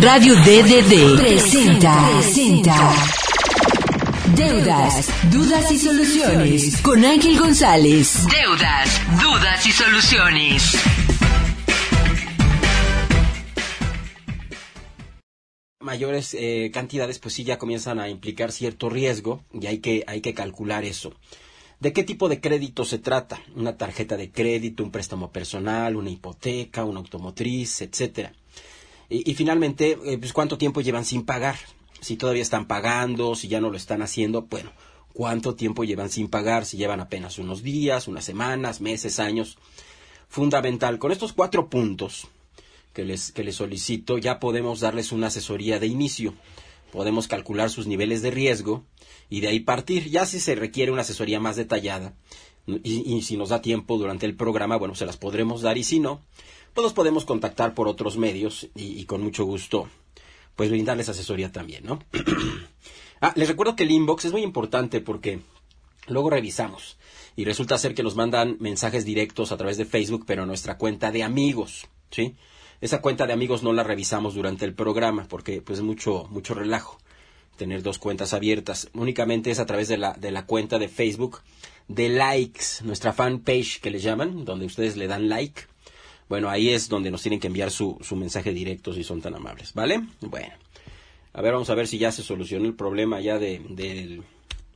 Radio DDD presenta Deudas, Dudas y Soluciones con Ángel González. Deudas, Dudas y Soluciones. Mayores cantidades, pues sí ya comienzan a implicar cierto riesgo y hay que calcular eso. ¿De qué tipo de crédito se trata? Una tarjeta de crédito, un préstamo personal, una hipoteca, una automotriz, etcétera. Y finalmente, pues ¿cuánto tiempo llevan sin pagar? Si todavía están pagando, si ya no lo están haciendo, bueno, ¿cuánto tiempo llevan sin pagar? Si llevan apenas unos días, unas semanas, meses, años. Fundamental, con estos 4 puntos que les solicito, ya podemos darles una asesoría de inicio. Podemos calcular sus niveles de riesgo y de ahí partir. Ya si se requiere una asesoría más detallada y si nos da tiempo durante el programa, bueno, se las podremos dar, y si no, pues los podemos contactar por otros medios y con mucho gusto pues brindarles asesoría también, ¿no? Les recuerdo que el inbox es muy importante porque luego revisamos y resulta ser que nos mandan mensajes directos a través de Facebook, pero a nuestra cuenta de amigos, ¿sí? Esa cuenta de amigos no la revisamos durante el programa porque pues es mucho relajo tener 2 cuentas abiertas. Únicamente es a través de la cuenta de Facebook de likes, nuestra fanpage que les llaman, donde ustedes le dan like. Bueno, ahí es donde nos tienen que enviar su mensaje directo si son tan amables, ¿vale? Bueno, a ver, vamos a ver si ya se solucionó el problema ya del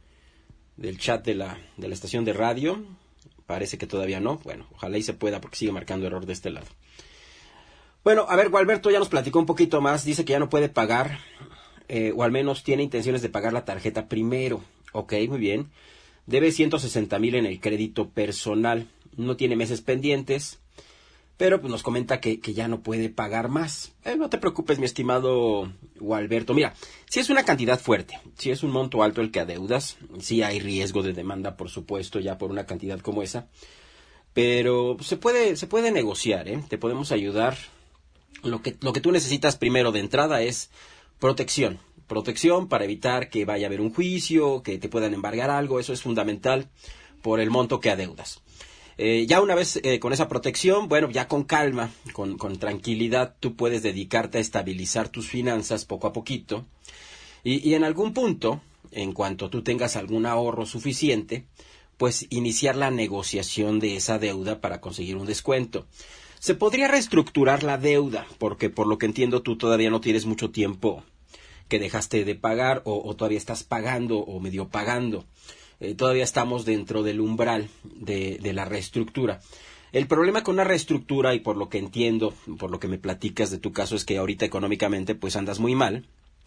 chat de la estación de radio. Parece que todavía no. Bueno, ojalá y se pueda porque sigue marcando error de este lado. Bueno, a ver, Gualberto ya nos platicó un poquito más. Dice que ya no puede pagar, o al menos tiene intenciones de pagar la tarjeta primero. Ok, muy bien. Debe 160,000 en el crédito personal. No tiene meses pendientes, pero pues nos comenta que ya no puede pagar más. No te preocupes, mi estimado Gualberto. Mira, si es una cantidad fuerte, si es un monto alto el que adeudas, sí hay riesgo de demanda, por supuesto, ya por una cantidad como esa. Pero se puede negociar, ¿eh? Te podemos ayudar. Lo que tú necesitas primero de entrada es protección. Protección para evitar que vaya a haber un juicio, que te puedan embargar algo. Eso es fundamental por el monto que adeudas. Ya una vez con esa protección, bueno, ya con calma, con tranquilidad, tú puedes dedicarte a estabilizar tus finanzas poco a poquito. Y en algún punto, en cuanto tú tengas algún ahorro suficiente, pues iniciar la negociación de esa deuda para conseguir un descuento. Se podría reestructurar la deuda, porque por lo que entiendo tú todavía no tienes mucho tiempo que dejaste de pagar o todavía estás pagando o medio pagando. Todavía estamos dentro del umbral de la reestructura. El problema con la reestructura, y por lo que entiendo, por lo que me platicas de tu caso, es que ahorita económicamente pues andas muy mal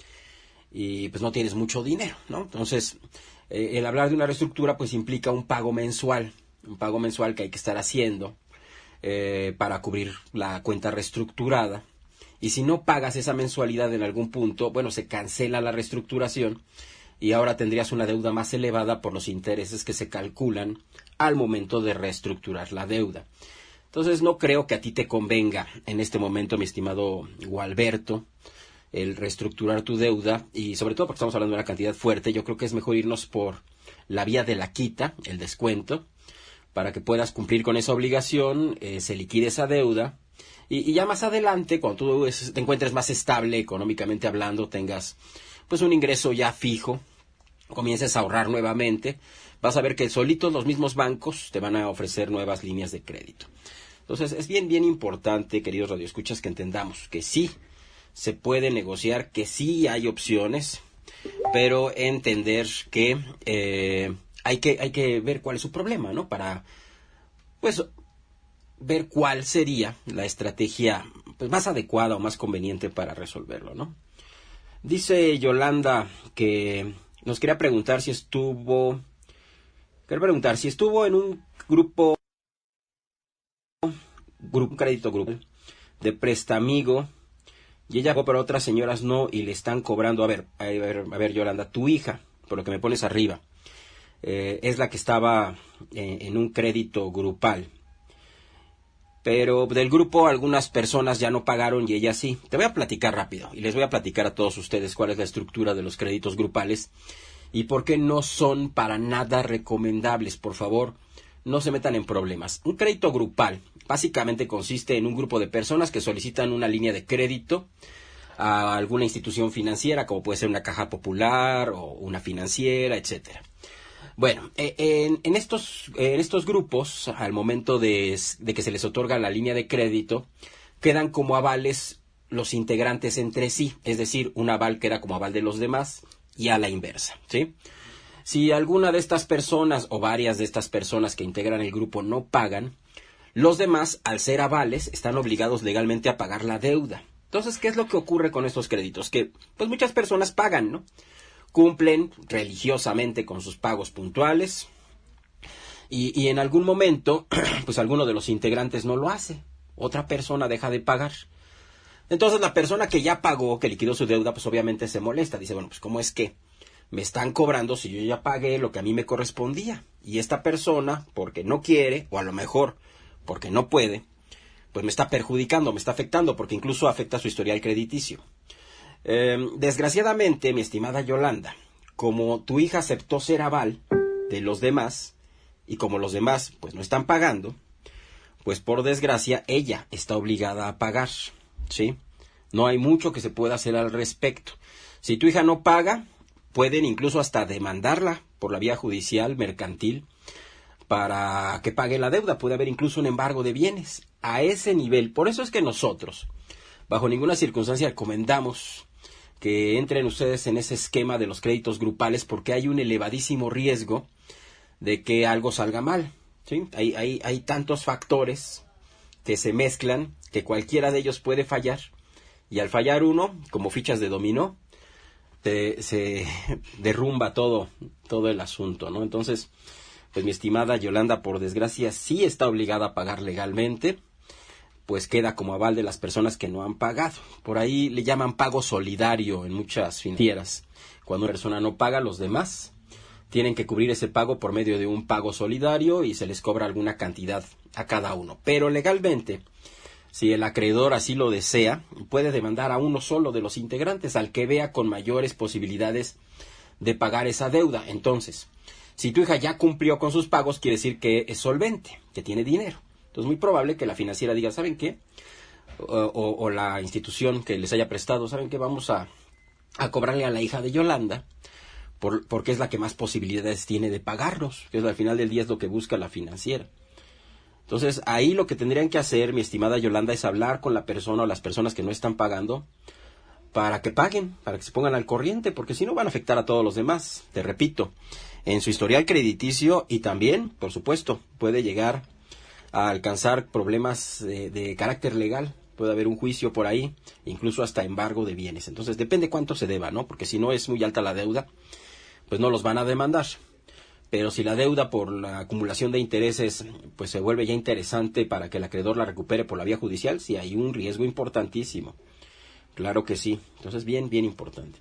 y pues no tienes mucho dinero, ¿no? Entonces, el hablar de una reestructura pues implica un pago mensual que hay que estar haciendo para cubrir la cuenta reestructurada. Y si no pagas esa mensualidad en algún punto, bueno, se cancela la reestructuración y ahora tendrías una deuda más elevada por los intereses que se calculan al momento de reestructurar la deuda. Entonces no creo que a ti te convenga en este momento, mi estimado Gualberto, el reestructurar tu deuda, y sobre todo porque estamos hablando de una cantidad fuerte. Yo creo que es mejor irnos por la vía de la quita, el descuento, para que puedas cumplir con esa obligación, se liquide esa deuda, y ya más adelante, cuando tú te encuentres más estable económicamente hablando, tengas pues un ingreso ya fijo, comiences a ahorrar nuevamente, vas a ver que solitos los mismos bancos te van a ofrecer nuevas líneas de crédito. Entonces es bien importante, queridos radioescuchas, que entendamos que sí se puede negociar, que sí hay opciones, pero entender que hay que ver cuál es su problema, ¿no? Para pues ver cuál sería la estrategia pues más adecuada o más conveniente para resolverlo, ¿no? Dice Yolanda que nos quería preguntar si estuvo en un crédito grupo de Prestamigo y ella pagó, pero otras señoras no y le están cobrando. A ver, Yolanda, tu hija, por lo que me pones arriba, es la que estaba en un crédito grupal. Pero del grupo algunas personas ya no pagaron y ella sí. Te voy a platicar rápido y les voy a platicar a todos ustedes cuál es la estructura de los créditos grupales y por qué no son para nada recomendables. Por favor, no se metan en problemas. Un crédito grupal básicamente consiste en un grupo de personas que solicitan una línea de crédito a alguna institución financiera, como puede ser una caja popular o una financiera, etcétera. Bueno, en estos grupos, al momento de que se les otorga la línea de crédito, quedan como avales los integrantes entre sí, es decir, un aval queda como aval de los demás y a la inversa, ¿sí? Si alguna de estas personas o varias de estas personas que integran el grupo no pagan, los demás, al ser avales, están obligados legalmente a pagar la deuda. Entonces, ¿qué es lo que ocurre con estos créditos? Que, pues, muchas personas pagan, ¿no? Cumplen religiosamente con sus pagos puntuales y en algún momento, pues, alguno de los integrantes no lo hace. Otra persona deja de pagar. Entonces, la persona que ya pagó, que liquidó su deuda, pues, obviamente se molesta. Dice, bueno, pues, ¿cómo es que me están cobrando si yo ya pagué lo que a mí me correspondía? Y esta persona, porque no quiere, o a lo mejor porque no puede, pues me está perjudicando, me está afectando, porque incluso afecta su historial crediticio. Desgraciadamente, mi estimada Yolanda, como tu hija aceptó ser aval de los demás, y como los demás pues no están pagando, pues por desgracia ella está obligada a pagar, ¿sí? No hay mucho que se pueda hacer al respecto. Si tu hija no paga, pueden incluso hasta demandarla por la vía judicial, mercantil, para que pague la deuda. Puede haber incluso un embargo de bienes a ese nivel. Por eso es que nosotros, bajo ninguna circunstancia, recomendamos que entren ustedes en ese esquema de los créditos grupales, porque hay un elevadísimo riesgo de que algo salga mal, ¿sí? Hay tantos factores que se mezclan que cualquiera de ellos puede fallar, y al fallar uno, como fichas de dominó, se derrumba todo el asunto, ¿no? Entonces, pues mi estimada Yolanda, por desgracia, sí está obligada a pagar legalmente, pues queda como aval de las personas que no han pagado. Por ahí le llaman pago solidario en muchas financieras. Cuando una persona no paga, los demás tienen que cubrir ese pago por medio de un pago solidario y se les cobra alguna cantidad a cada uno. Pero legalmente, si el acreedor así lo desea, puede demandar a uno solo de los integrantes, al que vea con mayores posibilidades de pagar esa deuda. Entonces, si tu hija ya cumplió con sus pagos, quiere decir que es solvente, que tiene dinero. Entonces, muy probable que la financiera diga, ¿saben qué? O la institución que les haya prestado, ¿saben qué? Vamos a cobrarle a la hija de Yolanda, porque es la que más posibilidades tiene de pagarnos, que es al final del día es lo que busca la financiera. Entonces, ahí lo que tendrían que hacer, mi estimada Yolanda, es hablar con la persona o las personas que no están pagando para que paguen, para que se pongan al corriente, porque si no van a afectar a todos los demás. Te repito, en su historial crediticio y también, por supuesto, puede llegar a alcanzar problemas de carácter legal. Puede haber un juicio por ahí, incluso hasta embargo de bienes. Entonces, depende cuánto se deba, ¿no? Porque si no es muy alta la deuda, pues no los van a demandar. Pero si la deuda por la acumulación de intereses pues se vuelve ya interesante para que el acreedor la recupere por la vía judicial, sí hay un riesgo importantísimo. Claro que sí. Entonces, bien importante.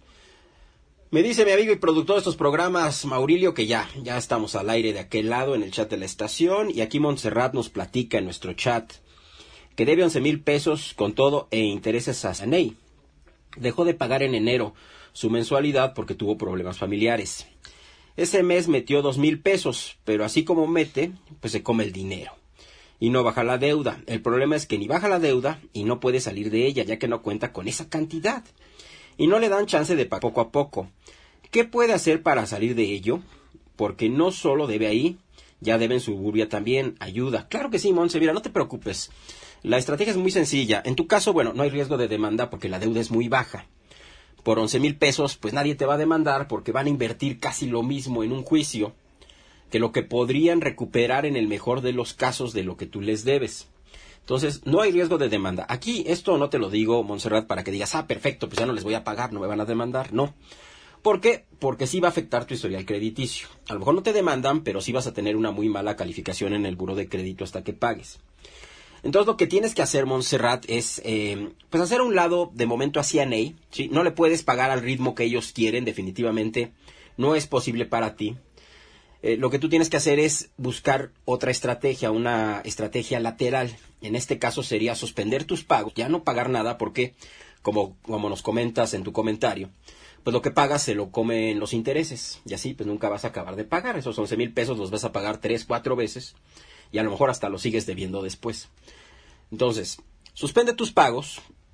Me dice mi amigo y productor de estos programas, Maurilio, que ya estamos al aire de aquel lado en el chat de la estación. Y aquí Montserrat nos platica en nuestro chat que debe 11,000 pesos con todo e intereses a Saney. Dejó de pagar en enero su mensualidad porque tuvo problemas familiares. Ese mes metió 2,000 pesos, pero así como mete, pues se come el dinero. Y no baja la deuda. El problema es que ni baja la deuda y no puede salir de ella, ya que no cuenta con esa cantidad. Y no le dan chance de pagar poco a poco. ¿Qué puede hacer para salir de ello? Porque no solo debe ahí, ya debe en Suburbia también. Ayuda. Claro que sí, Monse, mira, no te preocupes. La estrategia es muy sencilla. En tu caso, bueno, no hay riesgo de demanda porque la deuda es muy baja. Por 11,000 pesos, pues nadie te va a demandar porque van a invertir casi lo mismo en un juicio que lo que podrían recuperar en el mejor de los casos de lo que tú les debes. Entonces, no hay riesgo de demanda. Aquí, esto no te lo digo, Montserrat, para que digas, perfecto, pues ya no les voy a pagar, no me van a demandar. No. ¿Por qué? Porque sí va a afectar tu historial crediticio. A lo mejor no te demandan, pero sí vas a tener una muy mala calificación en el buró de crédito hasta que pagues. Entonces, lo que tienes que hacer, Montserrat, es pues hacer a un lado de momento a CNA, ¿sí? No le puedes pagar al ritmo que ellos quieren, definitivamente no es posible para ti. Lo que tú tienes que hacer es buscar otra estrategia, una estrategia lateral. En este caso sería suspender tus pagos, ya no pagar nada porque, como nos comentas en tu comentario, pues lo que pagas se lo comen los intereses y así pues nunca vas a acabar de pagar. Esos 11,000 pesos los vas a pagar 3, 4 veces y a lo mejor hasta los sigues debiendo después. Entonces, suspende tus pagos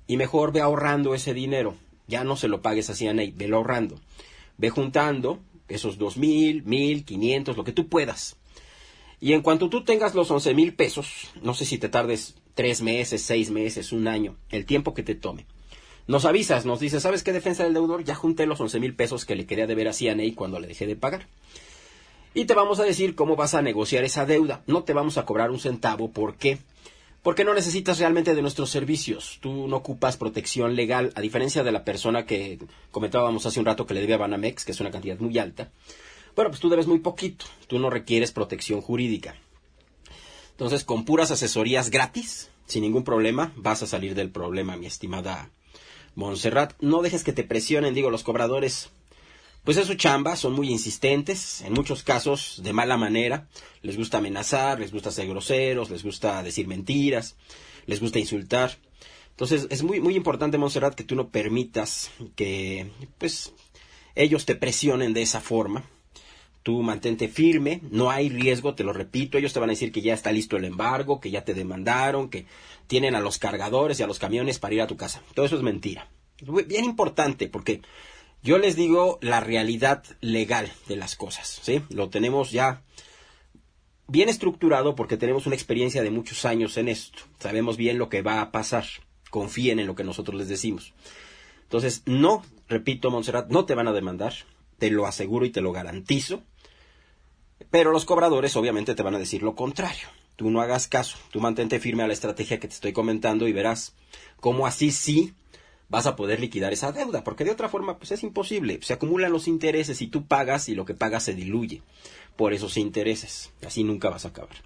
y mejor ve ahorrando ese dinero. Ya no se lo pagues a CNA, velo ahorrando. Ve juntando esos 2,000, 1,500, lo que tú puedas. Y en cuanto tú tengas los 11,000 pesos, no sé si te tardes 3 meses, 6 meses, un año, el tiempo que te tome. Nos avisas, nos dices, ¿sabes qué, defensa del deudor? Ya junté los 11,000 pesos que le quería deber a CNA cuando le dejé de pagar. Y te vamos a decir cómo vas a negociar esa deuda. No te vamos a cobrar un centavo. ¿Por qué? Porque no necesitas realmente de nuestros servicios. Tú no ocupas protección legal, a diferencia de la persona que comentábamos hace un rato que le debe a Banamex, que es una cantidad muy alta. Bueno, pues tú debes muy poquito. Tú no requieres protección jurídica. Entonces, con puras asesorías gratis, sin ningún problema, vas a salir del problema, mi estimada Montserrat. No dejes que te presionen, digo, los cobradores. Pues es su chamba, son muy insistentes, en muchos casos de mala manera, les gusta amenazar, les gusta ser groseros, les gusta decir mentiras, les gusta insultar. Entonces es muy, muy importante, Montserrat, que tú no permitas que pues ellos te presionen de esa forma. Tú mantente firme, no hay riesgo, te lo repito, ellos te van a decir que ya está listo el embargo, que ya te demandaron, que tienen a los cargadores y a los camiones para ir a tu casa. Todo eso es mentira. Es bien importante porque yo les digo la realidad legal de las cosas, ¿sí? Lo tenemos ya bien estructurado porque tenemos una experiencia de muchos años en esto. Sabemos bien lo que va a pasar. Confíen en lo que nosotros les decimos. Entonces, no, repito, Montserrat, no te van a demandar. Te lo aseguro y te lo garantizo. Pero los cobradores obviamente te van a decir lo contrario. Tú no hagas caso. Tú mantente firme a la estrategia que te estoy comentando y verás cómo así sí vas a poder liquidar esa deuda, porque de otra forma pues es imposible. Se acumulan los intereses y tú pagas y lo que pagas se diluye por esos intereses. Así nunca vas a acabar.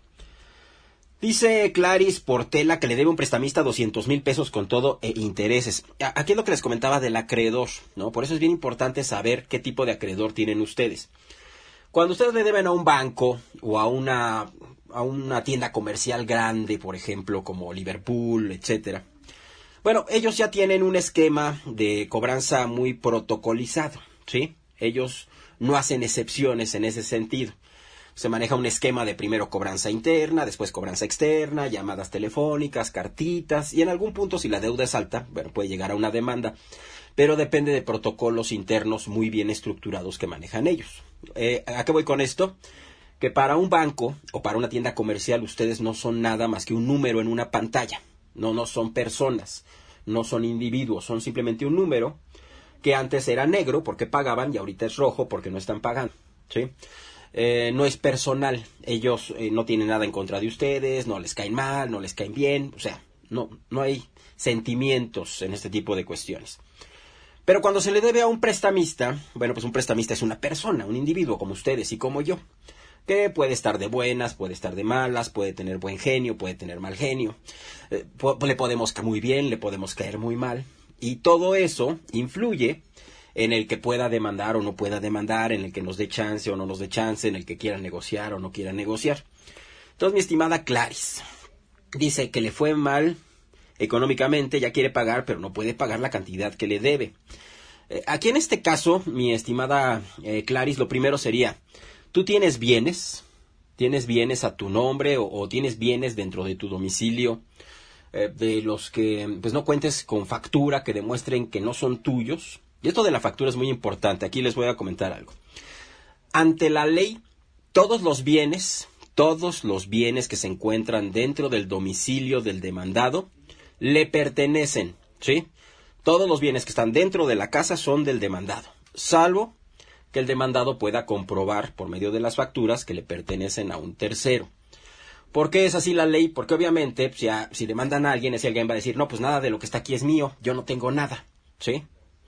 Dice Claris Portela que le debe un prestamista 200,000 pesos con todo e intereses. Aquí es lo que les comentaba del acreedor, ¿no? Por eso es bien importante saber qué tipo de acreedor tienen ustedes. Cuando ustedes le deben a un banco o a una tienda comercial grande, por ejemplo, como Liverpool, etcétera. Bueno, ellos ya tienen un esquema de cobranza muy protocolizado, ¿sí? Ellos no hacen excepciones en ese sentido. Se maneja un esquema de primero cobranza interna, después cobranza externa, llamadas telefónicas, cartitas, y en algún punto, si la deuda es alta, bueno, puede llegar a una demanda, pero depende de protocolos internos muy bien estructurados que manejan ellos. ¿A qué voy con esto? Que para un banco o para una tienda comercial ustedes no son nada más que un número en una pantalla. No son personas, no son individuos, son simplemente un número que antes era negro porque pagaban y ahorita es rojo porque no están pagando, ¿sí? No es personal, ellos no tienen nada en contra de ustedes, no les caen mal, no les caen bien, o sea, no hay sentimientos en este tipo de cuestiones. Pero cuando se le debe a un prestamista, bueno, pues un prestamista es una persona, un individuo como ustedes y como yo, que puede estar de buenas, puede estar de malas, puede tener buen genio, puede tener mal genio, le podemos caer muy bien, le podemos caer muy mal, y todo eso influye en el que pueda demandar o no pueda demandar, en el que nos dé chance o no nos dé chance, en el que quiera negociar o no quiera negociar. Entonces, mi estimada Claris dice que le fue mal económicamente, ya quiere pagar, pero no puede pagar la cantidad que le debe. Aquí en este caso, mi estimada Claris, lo primero sería, ¿tú tienes bienes a tu nombre o tienes bienes dentro de tu domicilio de los que pues no cuentes con factura que demuestren que no son tuyos? Y esto de la factura es muy importante. Aquí les voy a comentar algo. Ante la ley, todos los bienes que se encuentran dentro del domicilio del demandado le pertenecen, ¿sí? Todos los bienes que están dentro de la casa son del demandado, salvo que el demandado pueda comprobar por medio de las facturas que le pertenecen a un tercero. ¿Por qué es así la ley? Porque obviamente si demandan a alguien, ese alguien va a decir, no, pues nada de lo que está aquí es mío, yo no tengo nada, ¿sí?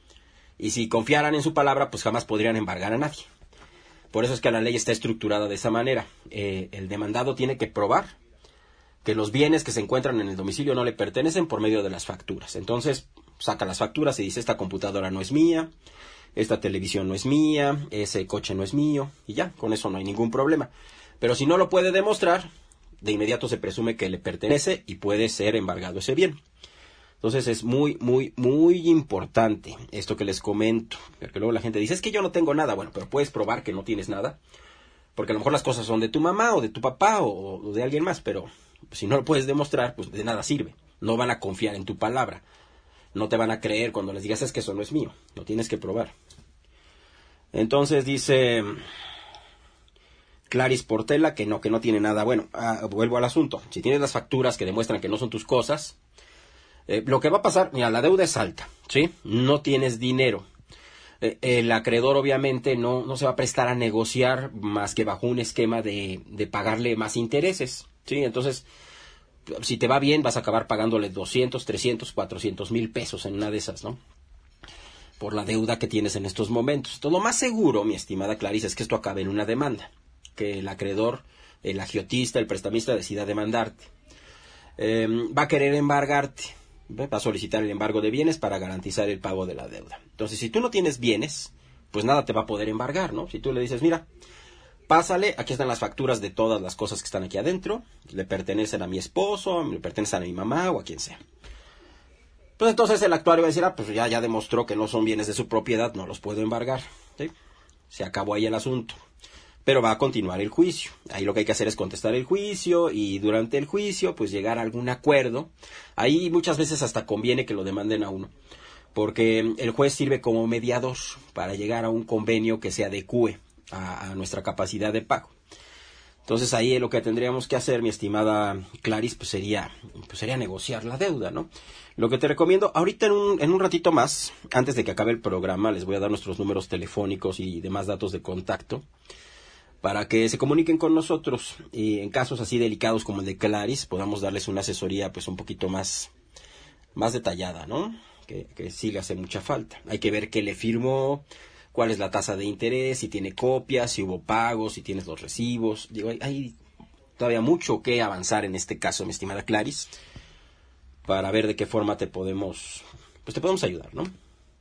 Y si confiaran en su palabra, pues jamás podrían embargar a nadie. Por eso es que la ley está estructurada de esa manera. El demandado tiene que probar que los bienes que se encuentran en el domicilio no le pertenecen por medio de las facturas. Entonces, saca las facturas y dice, esta computadora no es mía, esta televisión no es mía, ese coche no es mío, y ya, con eso no hay ningún problema. Pero si no lo puede demostrar, de inmediato se presume que le pertenece y puede ser embargado ese bien. Entonces es muy, muy, muy importante esto que les comento, porque luego la gente dice, es que yo no tengo nada. Bueno, pero puedes probar que no tienes nada, porque a lo mejor las cosas son de tu mamá o de tu papá o de alguien más, pero si no lo puedes demostrar, pues de nada sirve. No van a confiar en tu palabra. no te van a creer cuando les digas es que eso no es mío, lo tienes que probar. Entonces dice Claris Portela que no tiene nada. Bueno, vuelvo al asunto. Si tienes las facturas que demuestran que no son tus cosas, lo que va a pasar, mira, la deuda es alta, ¿sí? No tienes dinero. El acreedor obviamente no se va a prestar a negociar más que bajo un esquema de pagarle más intereses, ¿sí? Entonces, si te va bien, vas a acabar pagándole 200, 300, 400 mil pesos en una de esas, ¿no? Por la deuda que tienes en estos momentos. Entonces, lo más seguro, mi estimada Clarice, es que esto acabe en una demanda. Que el acreedor, el agiotista, el prestamista decida demandarte. Va a querer embargarte. Va a solicitar el embargo de bienes para garantizar el pago de la deuda. Entonces, si tú no tienes bienes, pues nada te va a poder embargar, ¿no? Si tú le dices, mira, pásale, aquí están las facturas de todas las cosas que están aquí adentro, le pertenecen a mi esposo, le pertenecen a mi mamá o a quien sea. Pues entonces el actuario va a decir, pues ya demostró que no son bienes de su propiedad, no los puedo embargar, ¿sí? Se acabó ahí el asunto. Pero va a continuar el juicio. Ahí lo que hay que hacer es contestar el juicio y durante el juicio pues llegar a algún acuerdo. Ahí muchas veces hasta conviene que lo demanden a uno, porque el juez sirve como mediador para llegar a un convenio que se adecue a nuestra capacidad de pago. Entonces ahí lo que tendríamos que hacer, mi estimada Clarice, pues sería negociar la deuda, ¿no? Lo que te recomiendo, ahorita en un ratito más, antes de que acabe el programa, les voy a dar nuestros números telefónicos y demás datos de contacto para que se comuniquen con nosotros y en casos así delicados como el de Clarice podamos darles una asesoría pues un poquito más detallada, ¿no? Que sí le hace mucha falta. Hay que ver qué le firmó, cuál es la tasa de interés, si tiene copias, si hubo pagos, si tienes los recibos. Digo, hay todavía mucho que avanzar en este caso, mi estimada Clarice, para ver de qué forma te podemos ayudar, ¿no?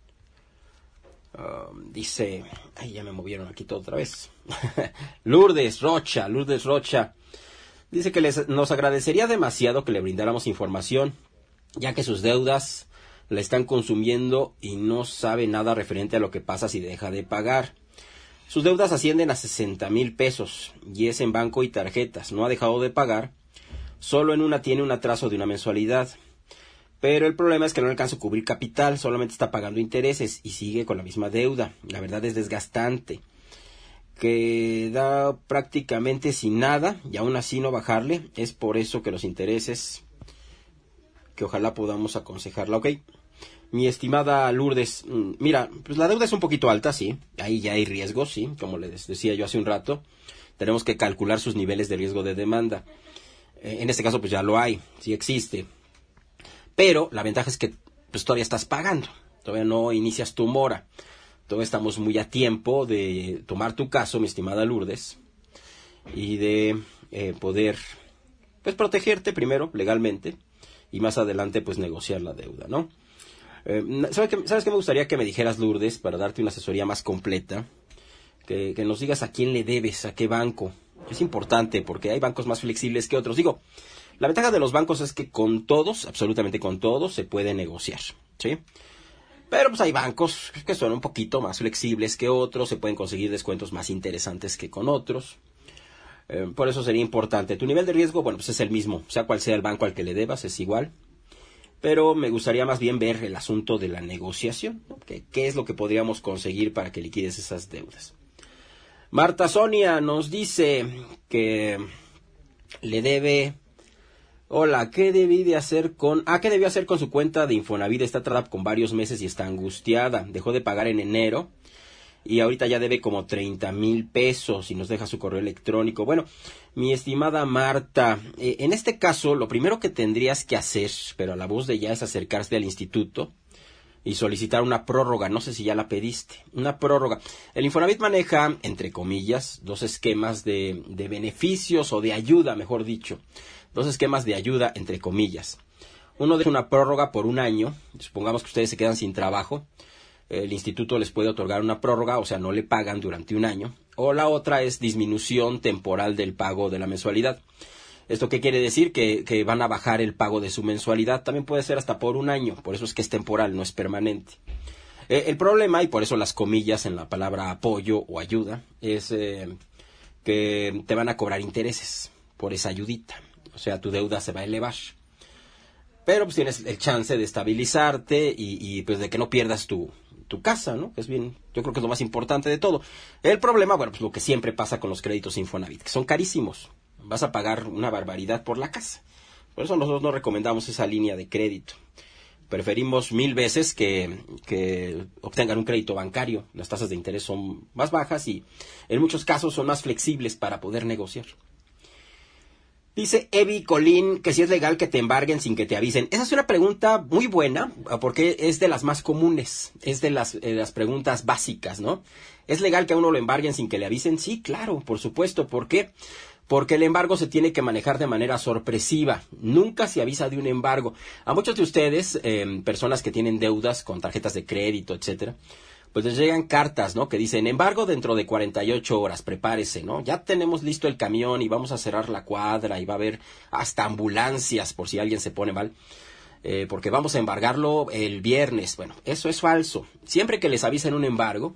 Dice, ya me movieron aquí todo otra vez. Lourdes Rocha. Dice que nos agradecería demasiado que le brindáramos información, ya que sus deudas la están consumiendo y no sabe nada referente a lo que pasa si deja de pagar. Sus deudas ascienden a 60,000 pesos y es en banco y tarjetas. No ha dejado de pagar, solo en una tiene un atraso de una mensualidad. Pero el problema es que no alcanza a cubrir capital, solamente está pagando intereses y sigue con la misma deuda. La verdad es desgastante. Queda prácticamente sin nada y aún así no bajarle. Es por eso que los intereses, que ojalá podamos aconsejarla. Ok, mi estimada Lourdes, mira, pues la deuda es un poquito alta, sí. Ahí ya hay riesgos, sí. Como les decía yo hace un rato, tenemos que calcular sus niveles de riesgo de demanda. En este caso, pues ya lo hay, sí existe. Pero la ventaja es que pues todavía estás pagando, todavía no inicias tu mora. Todavía estamos muy a tiempo de tomar tu caso, mi estimada Lourdes, y de poder pues protegerte primero legalmente y más adelante pues negociar la deuda, ¿no? ¿Sabes qué me gustaría que me dijeras, Lourdes, para darte una asesoría más completa? Que nos digas a quién le debes, a qué banco. Es importante porque hay bancos más flexibles que otros. Digo, la ventaja de los bancos es que con todos, absolutamente con todos, se puede negociar, ¿sí? Pero pues hay bancos que son un poquito más flexibles que otros, se pueden conseguir descuentos más interesantes que con otros. Por eso sería importante. Tu nivel de riesgo, bueno, pues es el mismo, sea cual sea el banco al que le debas, es igual. Pero me gustaría más bien ver el asunto de la negociación, ¿no? ¿Qué es lo que podríamos conseguir para que liquides esas deudas? Marta Sonia nos dice que le debe... Hola, ¿qué debió hacer con su cuenta de Infonavit? Está atrasada con varios meses y está angustiada. Dejó de pagar en enero y ahorita ya debe como 30,000 pesos y nos deja su correo electrónico. Bueno, mi estimada Marta, en este caso lo primero que tendrías que hacer, pero a la voz de ya, es acercarse al instituto y solicitar una prórroga. No sé si ya la pediste. Una prórroga. El Infonavit maneja, entre comillas, dos esquemas de beneficios o de ayuda, mejor dicho. Dos esquemas de ayuda, entre comillas. Uno es una prórroga por un año. Supongamos que ustedes se quedan sin trabajo. El instituto les puede otorgar una prórroga, o sea, no le pagan durante un año. O la otra es disminución temporal del pago de la mensualidad. ¿Esto qué quiere decir? Que van a bajar el pago de su mensualidad. También puede ser hasta por un año. Por eso es que es temporal, no es permanente. El problema, y por eso las comillas en la palabra apoyo o ayuda, es que te van a cobrar intereses por esa ayudita. O sea, tu deuda se va a elevar. pero pues tienes el chance de estabilizarte y pues de que no pierdas tu casa, ¿no? Es bien, yo creo que es lo más importante de todo. El problema, bueno, pues lo que siempre pasa con los créditos Infonavit, que son carísimos. Vas a pagar una barbaridad por la casa. Por eso nosotros no recomendamos esa línea de crédito. Preferimos 1000 veces que obtengan un crédito bancario. Las tasas de interés son más bajas y en muchos casos son más flexibles para poder negociar. Dice Evi Colín que si es legal que te embarguen sin que te avisen. Esa es una pregunta muy buena porque es de las más comunes, es de las preguntas básicas, ¿no? ¿Es legal que a uno lo embarguen sin que le avisen? Sí, claro, por supuesto. ¿Por qué? Porque el embargo se tiene que manejar de manera sorpresiva. Nunca se avisa de un embargo. A muchos de ustedes, personas que tienen deudas con tarjetas de crédito, etcétera, pues les llegan cartas, ¿no? Que dicen, embargo dentro de 48 horas, prepárese, ¿no? Ya tenemos listo el camión y vamos a cerrar la cuadra y va a haber hasta ambulancias por si alguien se pone mal, porque vamos a embargarlo el viernes. Bueno, eso es falso. Siempre que les avisen de un embargo,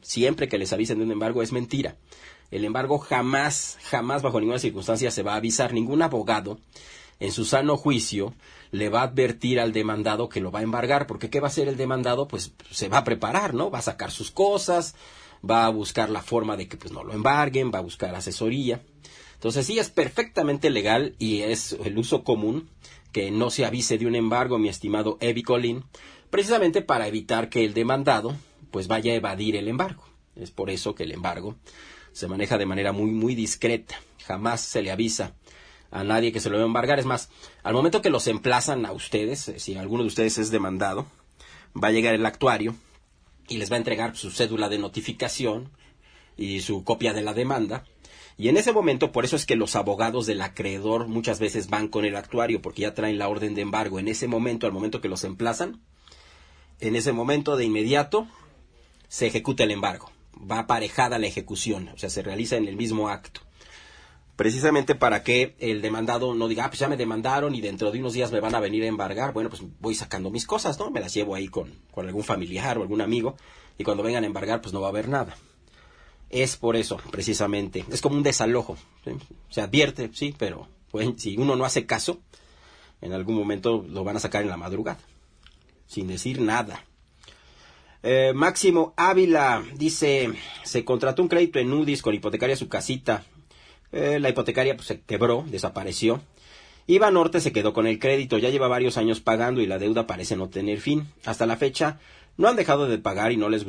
es mentira. El embargo jamás bajo ninguna circunstancia se va a avisar. Ningún abogado en su sano juicio le va a advertir al demandado que lo va a embargar, porque ¿qué va a hacer el demandado? Pues se va a preparar, ¿no? Va a sacar sus cosas, va a buscar la forma de que pues no lo embarguen, va a buscar asesoría. Entonces sí es perfectamente legal y es el uso común que no se avise de un embargo, mi estimado Evi Colín, precisamente para evitar que el demandado pues vaya a evadir el embargo. Es por eso que el embargo se maneja de manera muy discreta. Jamás se le avisa a nadie que se lo va a embargar. Es más, al momento que los emplazan a ustedes, si alguno de ustedes es demandado, va a llegar el actuario y les va a entregar su cédula de notificación y su copia de la demanda. Y en ese momento, por eso es que los abogados del acreedor muchas veces van con el actuario, porque ya traen la orden de embargo. En ese momento, al momento que los emplazan, en ese momento de inmediato se ejecuta el embargo. Va aparejada la ejecución, o sea, se realiza en el mismo acto. Precisamente para que el demandado no diga, pues ya me demandaron y dentro de unos días me van a venir a embargar. Bueno, pues voy sacando mis cosas, ¿no? Me las llevo ahí con algún familiar o algún amigo y cuando vengan a embargar, pues no va a haber nada. Es por eso, precisamente. Es como un desalojo, ¿sí? Se advierte, sí, pero pues, si uno no hace caso, en algún momento lo van a sacar en la madrugada, sin decir nada. Máximo Ávila dice, se contrató un crédito en UDIs con hipotecaria su casita. La hipotecaria pues, se quebró, desapareció. Y Banorte se quedó con el crédito, ya lleva varios años pagando y la deuda parece no tener fin. Hasta la fecha no han dejado de pagar y les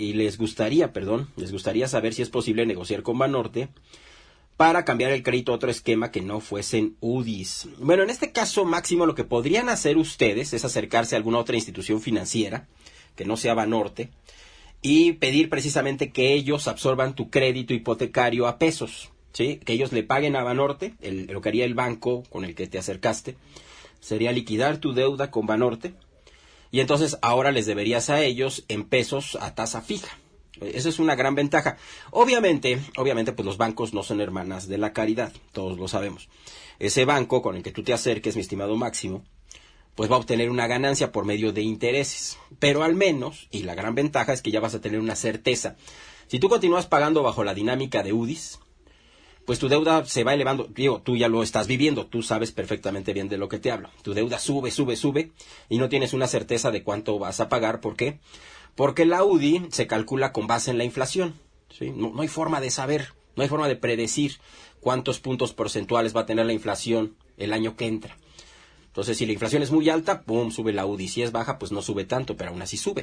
gustaría saber si es posible negociar con Banorte para cambiar el crédito a otro esquema que no fuesen UDIs. Bueno, en este caso, Máximo, lo que podrían hacer ustedes es acercarse a alguna otra institución financiera que no sea Banorte y pedir precisamente que ellos absorban tu crédito hipotecario a pesos. ¿Sí? Que ellos le paguen a Banorte, lo que haría el banco con el que te acercaste, sería liquidar tu deuda con Banorte, y entonces ahora les deberías a ellos en pesos a tasa fija. Esa es una gran ventaja. Obviamente, pues los bancos no son hermanas de la caridad, todos lo sabemos. Ese banco con el que tú te acerques, mi estimado Máximo, pues va a obtener una ganancia por medio de intereses, pero al menos, y la gran ventaja es que ya vas a tener una certeza. Si tú continúas pagando bajo la dinámica de UDIs, pues tu deuda se va elevando. Digo, tú ya lo estás viviendo, tú sabes perfectamente bien de lo que te hablo. Tu deuda sube y no tienes una certeza de cuánto vas a pagar. ¿Por qué? Porque la UDI se calcula con base en la inflación, ¿sí? No hay forma de saber, no hay forma de predecir cuántos puntos porcentuales va a tener la inflación el año que entra. Entonces, si la inflación es muy alta, ¡pum!, sube la UDI. Si es baja, pues no sube tanto, pero aún así sube.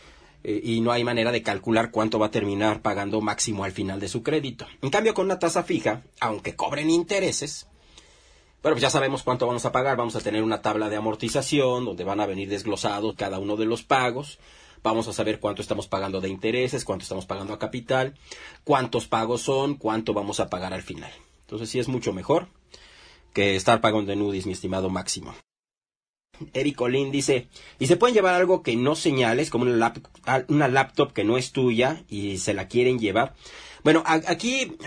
Y no hay manera de calcular cuánto va a terminar pagando Máximo al final de su crédito. En cambio, con una tasa fija, aunque cobren intereses, bueno, pues ya sabemos cuánto vamos a pagar. Vamos a tener una tabla de amortización donde van a venir desglosados cada uno de los pagos. Vamos a saber cuánto estamos pagando de intereses, cuánto estamos pagando a capital, cuántos pagos son, cuánto vamos a pagar al final. Entonces sí es mucho mejor que estar pagando en UDIs, mi estimado Máximo. Eric Colín dice, ¿y se pueden llevar algo que no señales, como una laptop que no es tuya y se la quieren llevar? Bueno, aquí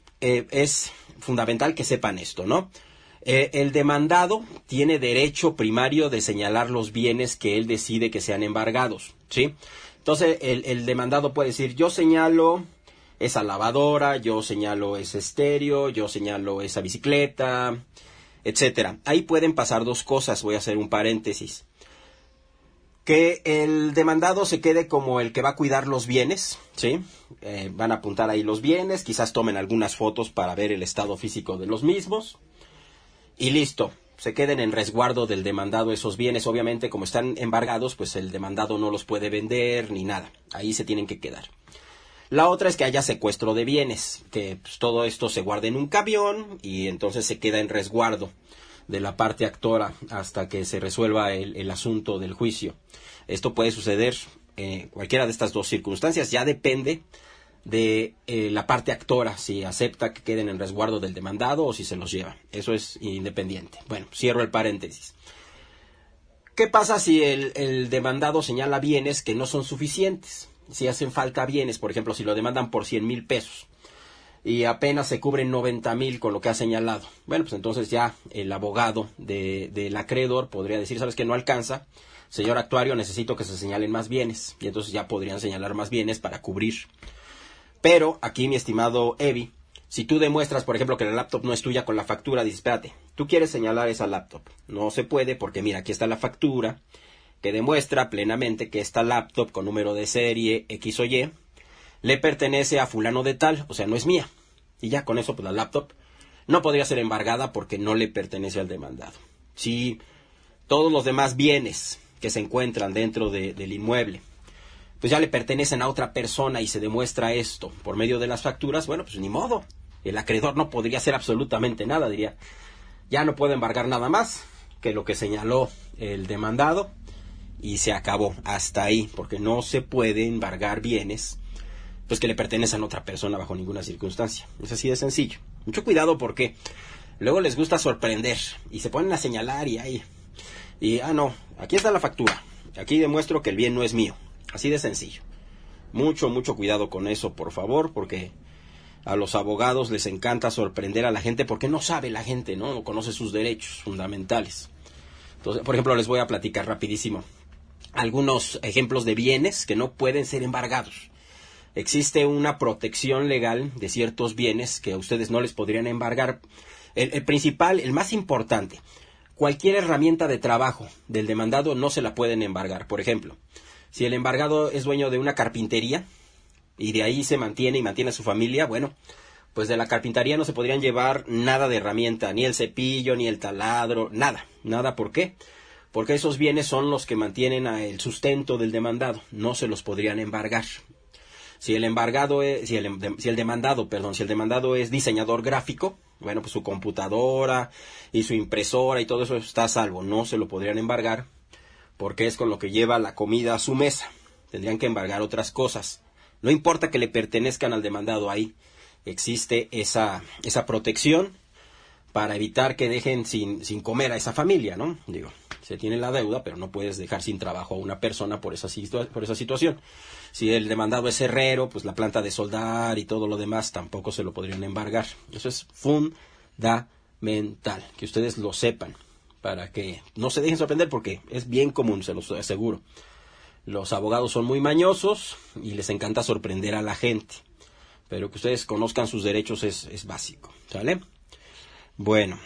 es fundamental que sepan esto, ¿no? El demandado tiene derecho primario de señalar los bienes que él decide que sean embargados, ¿sí? Entonces, el demandado puede decir, yo señalo esa lavadora, yo señalo ese estéreo, yo señalo esa bicicleta, etcétera. Ahí pueden pasar dos cosas, voy a hacer un paréntesis. Que el demandado se quede como el que va a cuidar los bienes, ¿sí? Van a apuntar ahí los bienes, quizás tomen algunas fotos para ver el estado físico de los mismos, y listo, se queden en resguardo del demandado esos bienes. Obviamente, como están embargados, pues el demandado no los puede vender ni nada, ahí se tienen que quedar. La otra es que haya secuestro de bienes, que pues, todo esto se guarde en un camión y entonces se queda en resguardo de la parte actora hasta que se resuelva el asunto del juicio. Esto puede suceder en cualquiera de estas dos circunstancias, ya depende de la parte actora, si acepta que queden en resguardo del demandado o si se los lleva. Eso es independiente. Bueno, cierro el paréntesis. ¿Qué pasa si el demandado señala bienes que no son suficientes? Si hacen falta bienes, por ejemplo, si lo demandan por 100,000 pesos y apenas se cubren 90,000 con lo que ha señalado. Bueno, pues entonces ya el abogado del acreedor podría decir, ¿sabes qué? No alcanza. Señor actuario, necesito que se señalen más bienes. Y entonces ya podrían señalar más bienes para cubrir. Pero aquí, mi estimado Evi, si tú demuestras, por ejemplo, que la laptop no es tuya con la factura, dices, espérate, tú quieres señalar esa laptop. No se puede porque mira, aquí está la factura que demuestra plenamente que esta laptop con número de serie X o Y le pertenece a fulano de tal, o sea, no es mía. Y ya con eso, pues la laptop no podría ser embargada porque no le pertenece al demandado. Si todos los demás bienes que se encuentran dentro del inmueble, pues ya le pertenecen a otra persona y se demuestra esto por medio de las facturas, bueno, pues ni modo. El acreedor no podría hacer absolutamente nada, diría, ya no puede embargar nada más que lo que señaló el demandado y se acabó hasta ahí, porque no se puede embargar bienes pues que le pertenecen a otra persona bajo ninguna circunstancia. Es así de sencillo. Mucho cuidado porque luego les gusta sorprender y se ponen a señalar no, aquí está la factura, aquí demuestro que el bien no es mío. Así de sencillo. Mucho cuidado con eso, por favor, porque a los abogados les encanta sorprender a la gente porque no sabe la gente, no conoce sus derechos fundamentales. Entonces, por ejemplo, les voy a platicar rapidísimo algunos ejemplos de bienes que no pueden ser embargados. Existe una protección legal de ciertos bienes que a ustedes no les podrían embargar. El principal, el más importante, cualquier herramienta de trabajo del demandado no se la pueden embargar. Por ejemplo, si el embargado es dueño de una carpintería y de ahí se mantiene y mantiene a su familia, bueno, pues de la carpintería no se podrían llevar nada de herramienta, ni el cepillo, ni el taladro, nada. ¿Por qué? Porque esos bienes son los que mantienen el sustento del demandado, no se los podrían embargar. Si el demandado es diseñador gráfico, bueno, pues su computadora y su impresora y todo eso está a salvo, no se lo podrían embargar porque es con lo que lleva la comida a su mesa. Tendrían que embargar otras cosas. No importa que le pertenezcan al demandado, ahí existe esa protección para evitar que dejen sin comer a esa familia, ¿no? Digo, se tiene la deuda, pero no puedes dejar sin trabajo a una persona por esa situación. Si el demandado es herrero, pues la planta de soldar y todo lo demás tampoco se lo podrían embargar. Eso es fundamental, que ustedes lo sepan, para que no se dejen sorprender, porque es bien común, se los aseguro. Los abogados son muy mañosos y les encanta sorprender a la gente, pero que ustedes conozcan sus derechos es básico, ¿sale? Bueno,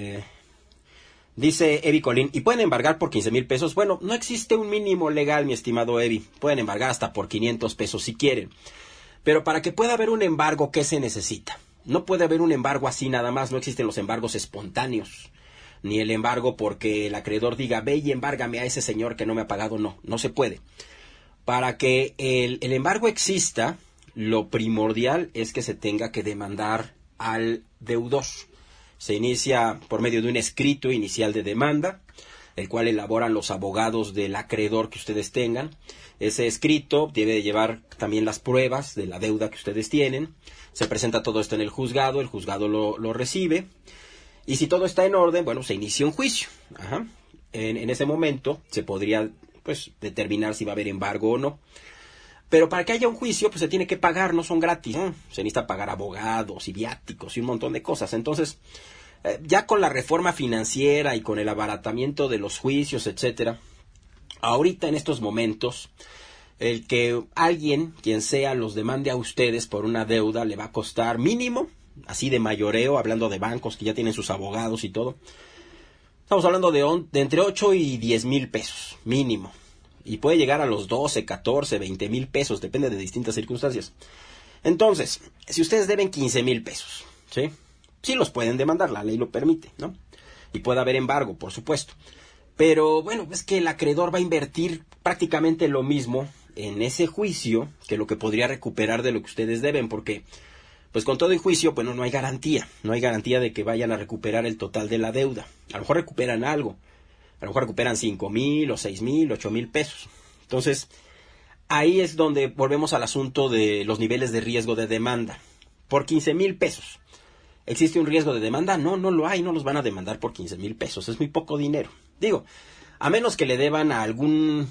dice Evi Colín, ¿y pueden embargar por 15,000 pesos? Bueno, no existe un mínimo legal, mi estimado Evi. Pueden embargar hasta por 500 pesos si quieren. Pero para que pueda haber un embargo, ¿qué se necesita? No puede haber un embargo así nada más, no existen los embargos espontáneos. Ni el embargo porque el acreedor diga, ve y embárgame a ese señor que no me ha pagado. No se puede. Para que el embargo exista, lo primordial es que se tenga que demandar al deudor. Se inicia por medio de un escrito inicial de demanda, el cual elaboran los abogados del acreedor que ustedes tengan. Ese escrito debe de llevar también las pruebas de la deuda que ustedes tienen. Se presenta todo esto en el juzgado lo recibe. Y si todo está en orden, bueno, se inicia un juicio. En ese momento se podría determinar si va a haber embargo o no. Pero para que haya un juicio, pues se tiene que pagar, no son gratis, ¿no? Se necesita pagar abogados y viáticos y un montón de cosas. Entonces, ya con la reforma financiera y con el abaratamiento de los juicios, etcétera, ahorita en estos momentos, el que alguien, quien sea, los demande a ustedes por una deuda le va a costar mínimo así de mayoreo, hablando de bancos que ya tienen sus abogados y todo, estamos hablando de entre 8 y 10 mil pesos, mínimo. Y puede llegar a los 12, 14, 20 mil pesos, depende de distintas circunstancias. Entonces, si ustedes deben 15 mil pesos, ¿sí? Sí los pueden demandar, la ley lo permite, ¿no? Y puede haber embargo, por supuesto. Pero bueno, es que el acreedor va a invertir prácticamente lo mismo en ese juicio que lo que podría recuperar de lo que ustedes deben, porque pues con todo y juicio, pues no hay garantía. No hay garantía de que vayan a recuperar el total de la deuda. A lo mejor recuperan algo. A lo mejor recuperan 5,000 o 6,000, 8,000 pesos. Entonces, ahí es donde volvemos al asunto de los niveles de riesgo de demanda. Por 15,000 pesos. ¿Existe un riesgo de demanda? No, no lo hay. No los van a demandar por 15,000 pesos. Es muy poco dinero. Digo, a menos que le deban a algún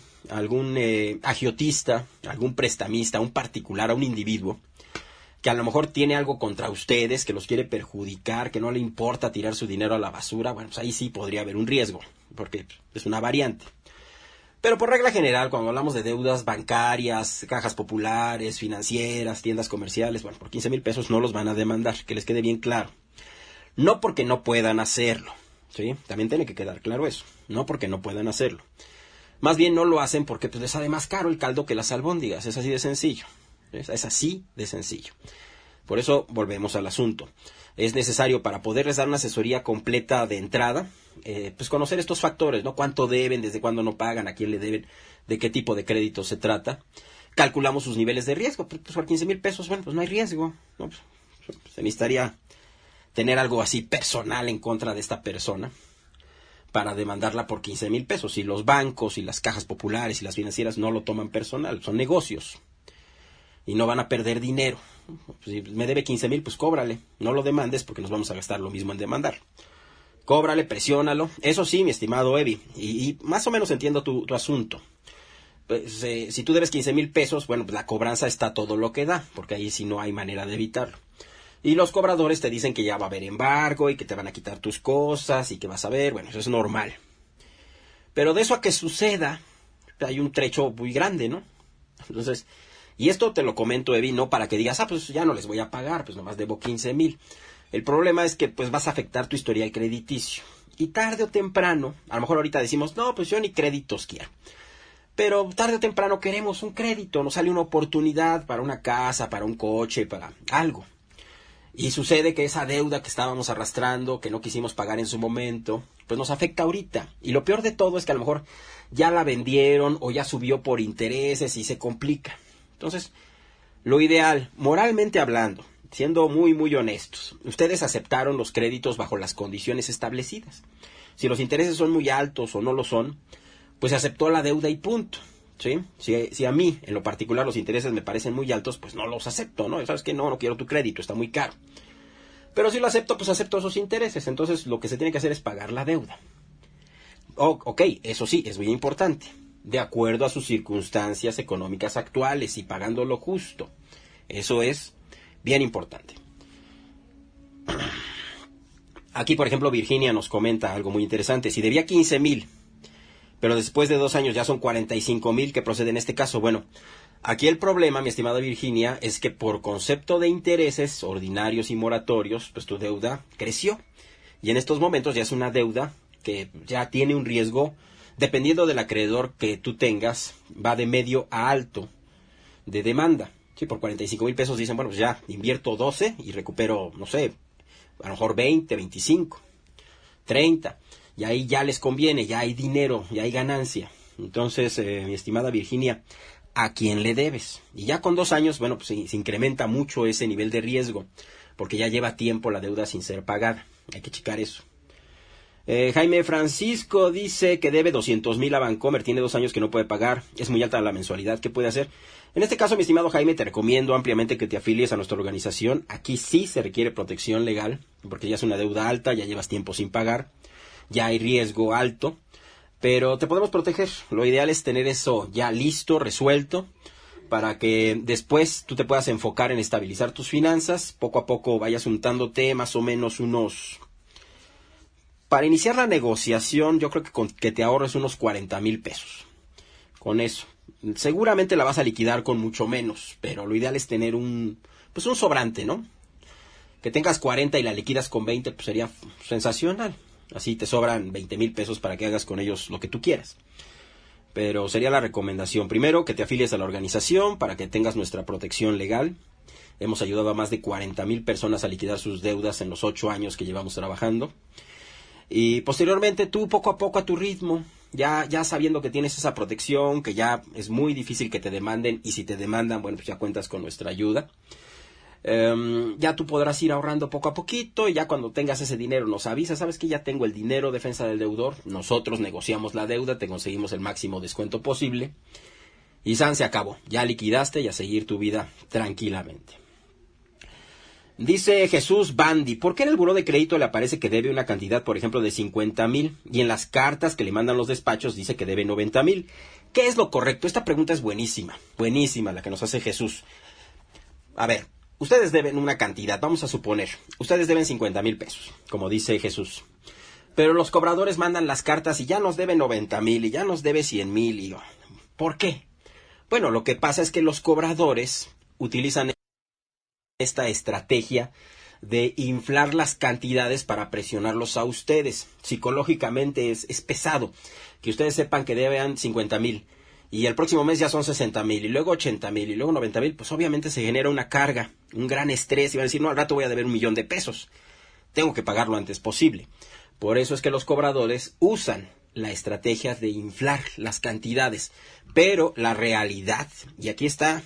agiotista, algún prestamista, a un particular, a un individuo, que a lo mejor tiene algo contra ustedes, que los quiere perjudicar, que no le importa tirar su dinero a la basura, bueno, pues ahí sí podría haber un riesgo, porque es una variante. Pero por regla general, cuando hablamos de deudas bancarias, cajas populares, financieras, tiendas comerciales, bueno, por 15,000 pesos no los van a demandar, que les quede bien claro. No porque no puedan hacerlo, ¿sí? También tiene que quedar claro eso, no porque no puedan hacerlo. Más bien no lo hacen porque pues, les sale más caro el caldo que las albóndigas, es así de sencillo. Es así de sencillo. Por eso volvemos al asunto. Es necesario para poderles dar una asesoría completa de entrada, pues conocer estos factores, ¿no? Cuánto deben, desde cuándo no pagan, a quién le deben, de qué tipo de crédito se trata. Calculamos sus niveles de riesgo. Pues por 15,000 pesos, bueno, pues no hay riesgo, ¿no? Pues, se necesitaría tener algo así personal en contra de esta persona para demandarla por 15,000 pesos. Y los bancos y las cajas populares y las financieras no lo toman personal, son negocios. Y no van a perder dinero. Si me debe 15,000, pues cóbrale. No lo demandes porque nos vamos a gastar lo mismo en demandar. Cóbrale, presiónalo. Eso sí, mi estimado Evi. Y más o menos entiendo tu asunto. Pues, si tú debes 15,000 pesos, bueno, pues la cobranza está todo lo que da. Porque ahí sí no hay manera de evitarlo. Y los cobradores te dicen que ya va a haber embargo y que te van a quitar tus cosas y que vas a ver. Bueno, eso es normal. Pero de eso a que suceda, hay un trecho muy grande, ¿no? Entonces, y esto te lo comento, Evi, no para que digas, pues ya no les voy a pagar, pues nomás debo 15,000. El problema es que pues vas a afectar tu historial crediticio. Y tarde o temprano, a lo mejor ahorita decimos, no, pues yo ni créditos quiero. Pero tarde o temprano queremos un crédito, nos sale una oportunidad para una casa, para un coche, para algo. Y sucede que esa deuda que estábamos arrastrando, que no quisimos pagar en su momento, pues nos afecta ahorita. Y lo peor de todo es que a lo mejor ya la vendieron o ya subió por intereses y se complica. Entonces, lo ideal, moralmente hablando, siendo muy, muy honestos, ustedes aceptaron los créditos bajo las condiciones establecidas. Si los intereses son muy altos o no lo son, pues se aceptó la deuda y punto. ¿Sí? Si a mí, en lo particular, los intereses me parecen muy altos, pues no los acepto, ¿no? ¿Sabes qué? No quiero tu crédito, está muy caro. Pero si lo acepto, pues acepto esos intereses. Entonces, lo que se tiene que hacer es pagar la deuda. Ok, eso sí, es muy importante. De acuerdo a sus circunstancias económicas actuales y pagando lo justo. Eso es bien importante. Aquí, por ejemplo, Virginia nos comenta algo muy interesante. Si debía 15,000, pero después de 2 años ya son 45,000 que procede en este caso. Bueno, aquí el problema, mi estimada Virginia, es que por concepto de intereses ordinarios y moratorios, pues tu deuda creció. Y en estos momentos ya es una deuda que ya tiene un riesgo. Dependiendo del acreedor que tú tengas, va de medio a alto de demanda. Sí, por 45,000 pesos dicen, bueno, pues ya invierto 12 y recupero, no sé, a lo mejor 20, 25, 30. Y ahí ya les conviene, ya hay dinero, ya hay ganancia. Entonces, mi estimada Virginia, ¿a quién le debes? Y ya con 2 años, bueno, pues se incrementa mucho ese nivel de riesgo, porque ya lleva tiempo la deuda sin ser pagada. Hay que checar eso. Jaime Francisco dice que debe 200,000 a Bancomer, tiene 2 años que no puede pagar, es muy alta la mensualidad, ¿qué puede hacer? En este caso, mi estimado Jaime, te recomiendo ampliamente que te afilies a nuestra organización. Aquí sí se requiere protección legal, porque ya es una deuda alta, ya llevas tiempo sin pagar, ya hay riesgo alto, pero te podemos proteger. Lo ideal es tener eso ya listo, resuelto, para que después tú te puedas enfocar en estabilizar tus finanzas, poco a poco vayas juntándote más o menos unos... Para iniciar la negociación, yo creo que te ahorres unos 40,000 pesos. Con eso. Seguramente la vas a liquidar con mucho menos, pero lo ideal es tener un sobrante, ¿no? Que tengas 40 y la liquidas con 20, pues sería sensacional. Así te sobran 20,000 pesos para que hagas con ellos lo que tú quieras. Pero sería la recomendación. Primero, que te afilies a la organización para que tengas nuestra protección legal. Hemos ayudado a más de 40,000 personas a liquidar sus deudas en los 8 años que llevamos trabajando. Y posteriormente tú, poco a poco, a tu ritmo, ya sabiendo que tienes esa protección, que ya es muy difícil que te demanden, y si te demandan, bueno, pues ya cuentas con nuestra ayuda. Ya tú podrás ir ahorrando poco a poquito, y ya cuando tengas ese dinero nos avisas, sabes que ya tengo el dinero, defensa del deudor, nosotros negociamos la deuda, te conseguimos el máximo descuento posible, y se acabó, ya liquidaste y a seguir tu vida tranquilamente. Dice Jesús Bandi, ¿por qué en el buró de crédito le aparece que debe una cantidad, por ejemplo, de 50,000 y en las cartas que le mandan los despachos dice que debe 90,000? ¿Qué es lo correcto? Esta pregunta es buenísima la que nos hace Jesús. A ver, ustedes deben una cantidad, vamos a suponer, ustedes deben 50,000 pesos, como dice Jesús. Pero los cobradores mandan las cartas y ya nos debe 90,000 y ya nos debe 100,000. Y ¿por qué? Bueno, lo que pasa es que los cobradores utilizan esta estrategia de inflar las cantidades para presionarlos a ustedes. Psicológicamente es pesado que ustedes sepan que deben 50,000 y el próximo mes ya son 60,000 y luego 80,000 y luego 90,000, pues obviamente se genera una carga, un gran estrés y van a decir, no, al rato voy a deber 1,000,000 de pesos. Tengo que pagarlo lo antes posible. Por eso es que los cobradores usan la estrategia de inflar las cantidades. Pero la realidad, y aquí está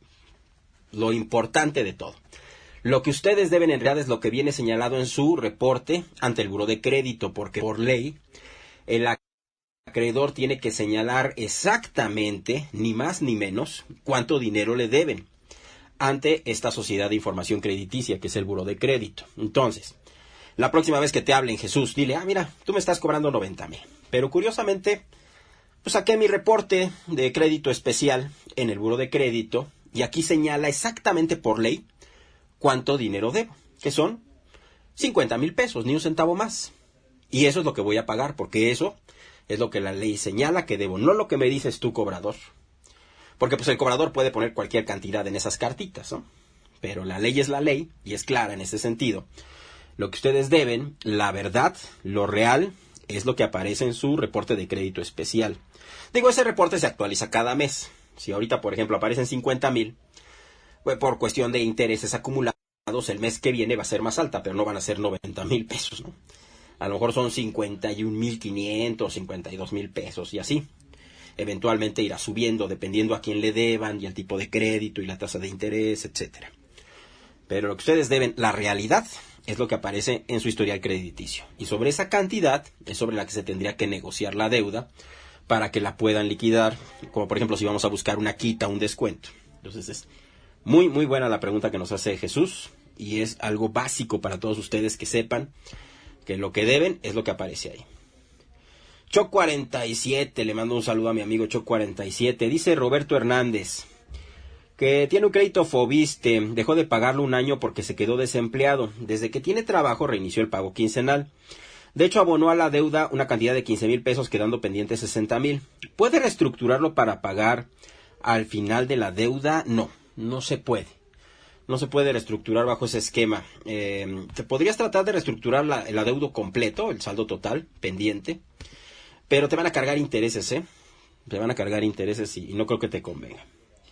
lo importante de todo, lo que ustedes deben en realidad es lo que viene señalado en su reporte ante el buró de crédito, porque por ley el acreedor tiene que señalar exactamente, ni más ni menos, cuánto dinero le deben ante esta sociedad de información crediticia que es el buró de crédito. Entonces, la próxima vez que te hablen, Jesús, dile, mira, tú me estás cobrando 90,000, pero curiosamente, pues saqué mi reporte de crédito especial en el buró de crédito y aquí señala exactamente por ley cuánto dinero debo, que son 50,000 pesos, ni un centavo más. Y eso es lo que voy a pagar, porque eso es lo que la ley señala que debo, no lo que me dices tú, cobrador. Porque pues el cobrador puede poner cualquier cantidad en esas cartitas, ¿no? Pero la ley es la ley y es clara en ese sentido. Lo que ustedes deben, la verdad, lo real, es lo que aparece en su reporte de crédito especial. Digo, ese reporte se actualiza cada mes. Si ahorita, por ejemplo, aparecen 50,000, por cuestión de intereses acumulados, el mes que viene va a ser más alta, pero no van a ser 90,000 pesos, ¿no? A lo mejor son 51,500, 52,000 pesos y así. Eventualmente irá subiendo dependiendo a quién le deban y el tipo de crédito y la tasa de interés, etcétera. Pero lo que ustedes deben, la realidad, es lo que aparece en su historial crediticio. Y sobre esa cantidad es sobre la que se tendría que negociar la deuda para que la puedan liquidar, como por ejemplo si vamos a buscar una quita, un descuento. Entonces es muy buena la pregunta que nos hace Jesús y es algo básico para todos ustedes que sepan que lo que deben es lo que aparece ahí. Choc47, le mando un saludo a mi amigo Choc47. Dice Roberto Hernández que tiene un crédito Fobiste, dejó de pagarlo un año porque se quedó desempleado. Desde que tiene trabajo reinició el pago quincenal. De hecho, abonó a la deuda una cantidad de 15,000 pesos, quedando pendiente 60,000. ¿Puede reestructurarlo para pagar al final de la deuda? No se puede. No se puede reestructurar bajo ese esquema. Te podrías tratar de reestructurar el adeudo completo, el saldo total, pendiente, pero te van a cargar intereses, Te van a cargar intereses y no creo que te convenga.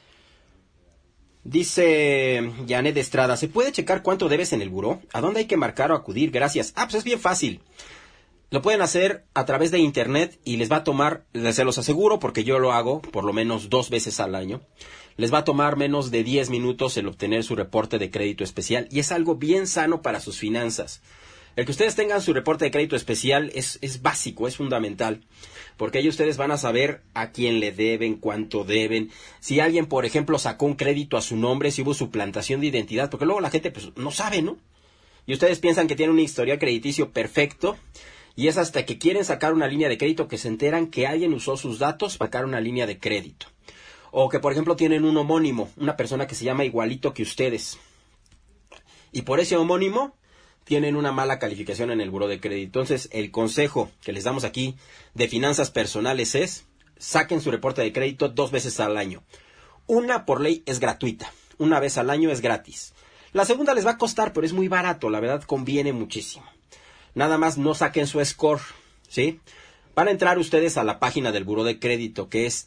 Dice Janet Estrada, ¿se puede checar cuánto debes en el buró? ¿A dónde hay que marcar o acudir? Gracias. Pues es bien fácil. Lo pueden hacer a través de internet y les va a tomar, se los aseguro porque yo lo hago por lo menos 2 veces al año. Les va a tomar menos de 10 minutos el obtener su reporte de crédito especial y es algo bien sano para sus finanzas. El que ustedes tengan su reporte de crédito especial es básico, es fundamental, porque ahí ustedes van a saber a quién le deben, cuánto deben, si alguien, por ejemplo, sacó un crédito a su nombre, si hubo suplantación de identidad, porque luego la gente pues no sabe, ¿no? Y ustedes piensan que tienen un historial crediticio perfecto, y es hasta que quieren sacar una línea de crédito que se enteran que alguien usó sus datos para sacar una línea de crédito. O que, por ejemplo, tienen un homónimo, una persona que se llama igualito que ustedes. Y por ese homónimo tienen una mala calificación en el buró de crédito. Entonces, el consejo que les damos aquí de finanzas personales es, saquen su reporte de crédito 2 veces al año. Una por ley es gratuita, una vez al año es gratis. La segunda les va a costar, pero es muy barato, la verdad conviene muchísimo. Nada más no saquen su score, ¿sí? Van a entrar ustedes a la página del Buró de Crédito, que es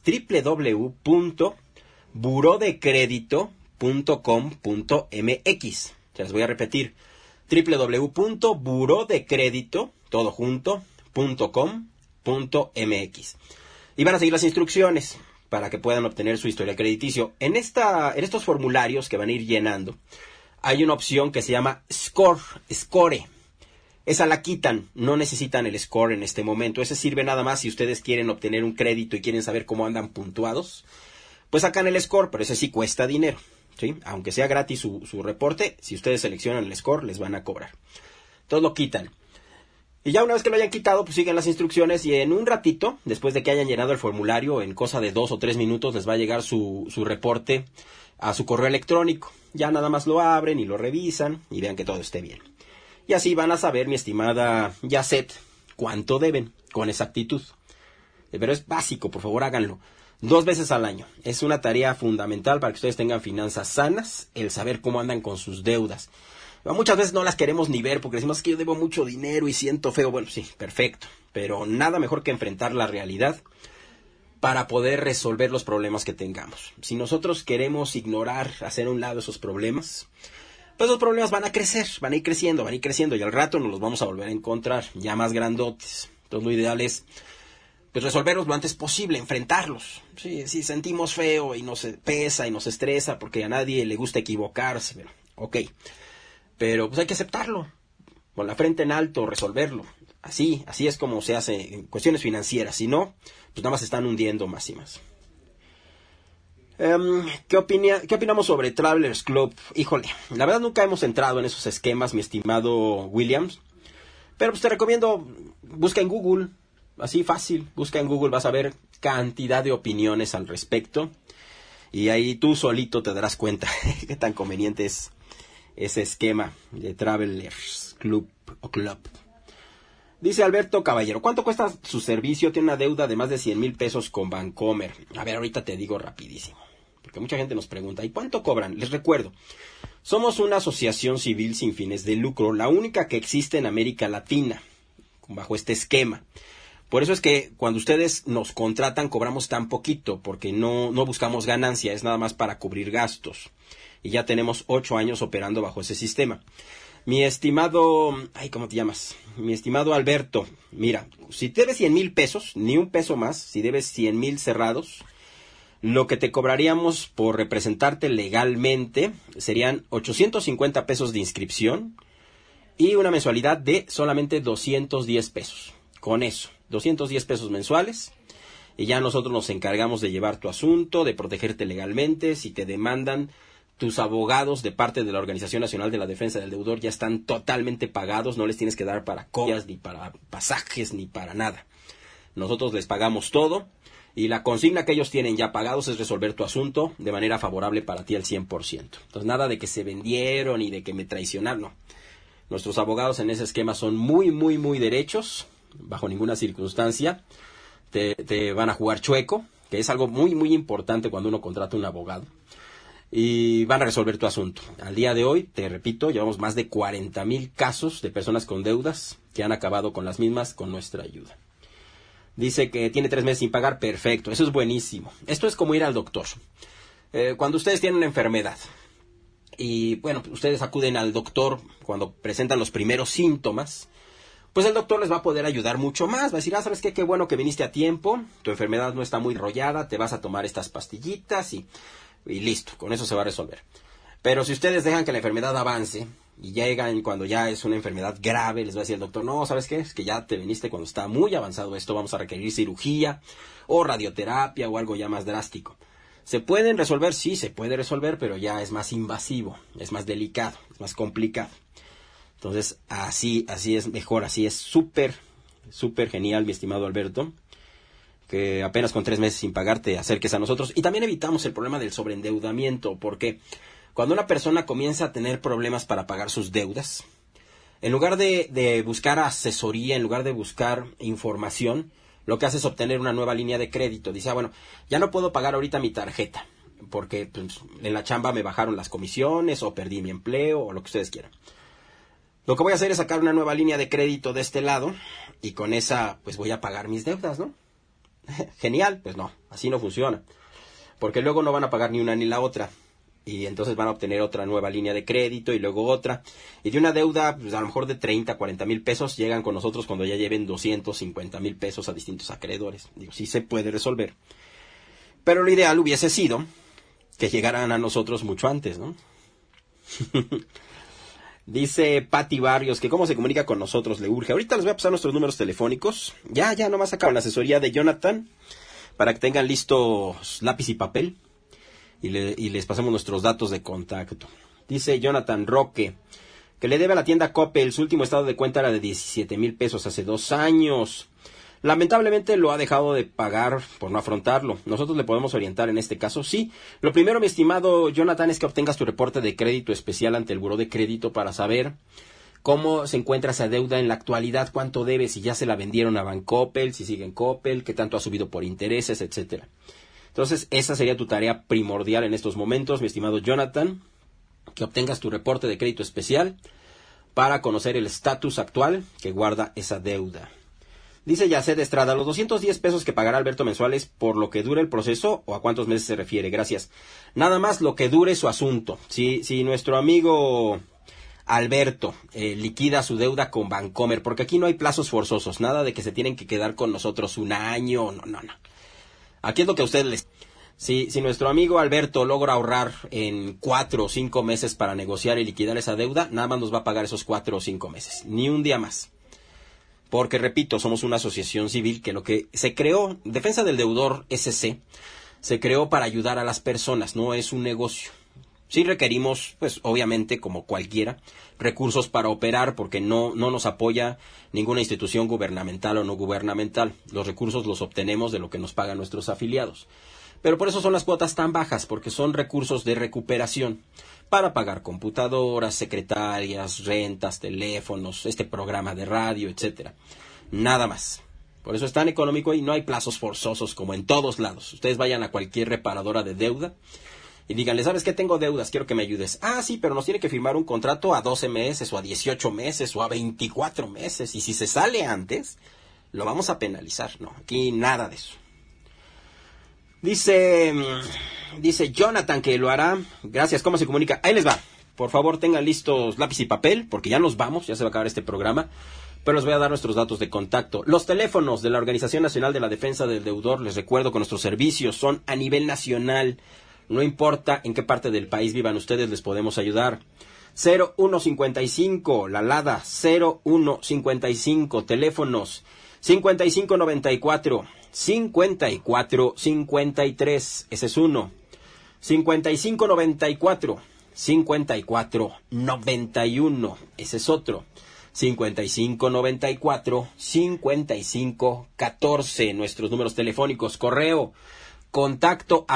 www.burodecredito.com.mx. Se las voy a repetir. www.burodecredito.com.mx. Y van a seguir las instrucciones para que puedan obtener su historial crediticio. En estos formularios que van a ir llenando, hay una opción que se llama Score. Esa la quitan, no necesitan el score en este momento. Ese sirve nada más si ustedes quieren obtener un crédito y quieren saber cómo andan puntuados. Pues sacan el score, pero ese sí cuesta dinero, ¿sí? Aunque sea gratis su reporte, si ustedes seleccionan el score, les van a cobrar. Entonces lo quitan. Y ya una vez que lo hayan quitado, pues siguen las instrucciones y en un ratito, después de que hayan llenado el formulario, en cosa de 2 o 3 minutos, les va a llegar su reporte a su correo electrónico. Ya nada más lo abren y lo revisan y vean que todo esté bien. Y así van a saber, mi estimada Yacet, cuánto deben con exactitud. Pero es básico, por favor háganlo. 2 veces al año. Es una tarea fundamental para que ustedes tengan finanzas sanas, el saber cómo andan con sus deudas. Muchas veces no las queremos ni ver porque decimos que yo debo mucho dinero y siento feo. Bueno, sí, perfecto. Pero nada mejor que enfrentar la realidad para poder resolver los problemas que tengamos. Si nosotros queremos ignorar, hacer a un lado esos problemas, pues los problemas van a crecer, van a ir creciendo y al rato nos los vamos a volver a encontrar ya más grandotes. Entonces lo ideal es pues resolverlos lo antes posible, enfrentarlos. Sí, si sentimos feo y nos pesa y nos estresa porque a nadie le gusta equivocarse, bueno, ok. Pero pues hay que aceptarlo, con la frente en alto, resolverlo. Así es como se hace en cuestiones financieras. Si no, pues nada más se están hundiendo más y más. ¿Qué opinamos sobre Travelers Club? Híjole, la verdad nunca hemos entrado en esos esquemas, mi estimado Williams. Pero pues te recomiendo, busca en Google, así fácil, busca en Google, vas a ver cantidad de opiniones al respecto. Y ahí tú solito te darás cuenta qué tan conveniente es ese esquema de Travelers Club o Club. Dice Alberto Caballero, ¿cuánto cuesta su servicio? Tiene una deuda de más de 100,000 pesos con Bancomer. A ver, ahorita te digo rapidísimo, porque mucha gente nos pregunta, ¿y cuánto cobran? Les recuerdo, somos una asociación civil sin fines de lucro, la única que existe en América Latina, bajo este esquema. Por eso es que cuando ustedes nos contratan cobramos tan poquito, porque no buscamos ganancia, es nada más para cubrir gastos. Y ya tenemos 8 años operando bajo ese sistema. Mi estimado, ¿cómo te llamas? Mi estimado Alberto, mira, si debes 100,000 pesos, ni un peso más, si debes 100,000 cerrados, lo que te cobraríamos por representarte legalmente serían 850 pesos de inscripción y una mensualidad de solamente 210 pesos. Con eso, 210 pesos mensuales. Y ya nosotros nos encargamos de llevar tu asunto, de protegerte legalmente. Si te demandan, tus abogados de parte de la Organización Nacional de la Defensa del Deudor ya están totalmente pagados, no les tienes que dar para copias, ni para pasajes, ni para nada. Nosotros les pagamos todo y la consigna que ellos tienen ya pagados es resolver tu asunto de manera favorable para ti al 100%. Entonces nada de que se vendieron y de que me traicionaron, no. Nuestros abogados en ese esquema son muy, muy, muy derechos, bajo ninguna circunstancia te van a jugar chueco, que es algo muy, muy importante cuando uno contrata un abogado. Y van a resolver tu asunto. Al día de hoy, te repito, llevamos más de 40,000 casos de personas con deudas que han acabado con las mismas con nuestra ayuda. Dice que tiene 3 meses sin pagar, perfecto, eso es buenísimo. Esto es como ir al doctor. Cuando ustedes tienen una enfermedad y, bueno, ustedes acuden al doctor cuando presentan los primeros síntomas, pues el doctor les va a poder ayudar mucho más. Va a decir, ¿sabes qué? Qué bueno que viniste a tiempo, tu enfermedad no está muy enrollada, te vas a tomar estas pastillitas y listo, con eso se va a resolver. Pero si ustedes dejan que la enfermedad avance y llegan cuando ya es una enfermedad grave, les va a decir el doctor, no, ¿sabes qué? Es que ya te viniste cuando está muy avanzado esto, vamos a requerir cirugía o radioterapia o algo ya más drástico. ¿Se pueden resolver? Sí, se puede resolver, pero ya es más invasivo, es más delicado, es más complicado. Entonces, así es mejor, así es súper, súper genial, mi estimado Alberto, que apenas con 3 meses sin pagar te acerques a nosotros. Y también evitamos el problema del sobreendeudamiento, porque cuando una persona comienza a tener problemas para pagar sus deudas, en lugar de buscar asesoría, en lugar de buscar información, lo que hace es obtener una nueva línea de crédito. Dice, bueno, ya no puedo pagar ahorita mi tarjeta. porque pues, en la chamba me bajaron las comisiones o perdí mi empleo o lo que ustedes quieran. Lo que voy a hacer es sacar una nueva línea de crédito de este lado y con esa pues voy a pagar mis deudas, ¿no? Genial, pues no, así no funciona. Porque luego no van a pagar ni una ni la otra. Y entonces van a obtener otra nueva línea de crédito y luego otra. Y de una deuda, pues a lo mejor de 30, 40 mil pesos, llegan con nosotros cuando ya lleven 250 mil pesos a distintos acreedores. Digo, sí se puede resolver. Pero lo ideal hubiese sido que llegaran a nosotros mucho antes, ¿no? Dice Pati Barrios que cómo se comunica con nosotros, le urge. Ahorita les voy a pasar nuestros números telefónicos. Ya, nomás acaban la asesoría de Jonathan para que tengan listos lápiz y papel y les pasamos nuestros datos de contacto. Dice Jonathan Roque que le debe a la tienda Coppel. Su último estado de cuenta era de 17 mil pesos hace 2 años. Lamentablemente lo ha dejado de pagar por no afrontarlo. ¿Nosotros le podemos orientar en este caso? Sí. Lo primero, mi estimado Jonathan, es que obtengas tu reporte de crédito especial ante el Buró de Crédito para saber cómo se encuentra esa deuda en la actualidad, cuánto debe, si ya se la vendieron a Bancoppel, si sigue en Coppel, qué tanto ha subido por intereses, etcétera. Entonces, esa sería tu tarea primordial en estos momentos, mi estimado Jonathan, que obtengas tu reporte de crédito especial para conocer el estatus actual que guarda esa deuda. Dice Yacet Estrada, ¿los 210 pesos que pagará Alberto mensuales por lo que dure el proceso o a cuántos meses se refiere? Gracias. Nada más lo que dure su asunto. Si nuestro amigo Alberto liquida su deuda con Bancomer, porque aquí no hay plazos forzosos, nada de que se tienen que quedar con nosotros 1 año, no. Aquí es lo que a ustedes les... Si nuestro amigo Alberto logra ahorrar en 4 o 5 meses para negociar y liquidar esa deuda, nada más nos va a pagar esos 4 o 5 meses, ni un día más. Porque, repito, somos una asociación civil que lo que se creó, Defensa del Deudor SC, se creó para ayudar a las personas, no es un negocio. Sí requerimos, pues obviamente, como cualquiera, recursos para operar porque no nos apoya ninguna institución gubernamental o no gubernamental. Los recursos los obtenemos de lo que nos pagan nuestros afiliados. Pero por eso son las cuotas tan bajas, porque son recursos de recuperación para pagar computadoras, secretarias, rentas, teléfonos, este programa de radio, etcétera. Nada más. Por eso es tan económico y no hay plazos forzosos como en todos lados. Ustedes vayan a cualquier reparadora de deuda y díganle, ¿sabes qué? Tengo deudas, quiero que me ayudes. Ah, sí, pero nos tiene que firmar un contrato a 12 meses o a 18 meses o a 24 meses. Y si se sale antes, lo vamos a penalizar. No, aquí nada de eso. Dice Jonathan que lo hará. Gracias. ¿Cómo se comunica? Ahí les va. Por favor, tengan listos lápiz y papel, porque ya nos vamos, ya se va a acabar este programa. Pero les voy a dar nuestros datos de contacto. Los teléfonos de la Organización Nacional de la Defensa del Deudor, les recuerdo que nuestros servicios son a nivel nacional. No importa en qué parte del país vivan ustedes, les podemos ayudar. 0155, la LADA, 0155, teléfonos 5594, 5453, ese es uno. 5594, 5491, ese es otro. 5594, 5514, nuestros números telefónicos, correo, contacto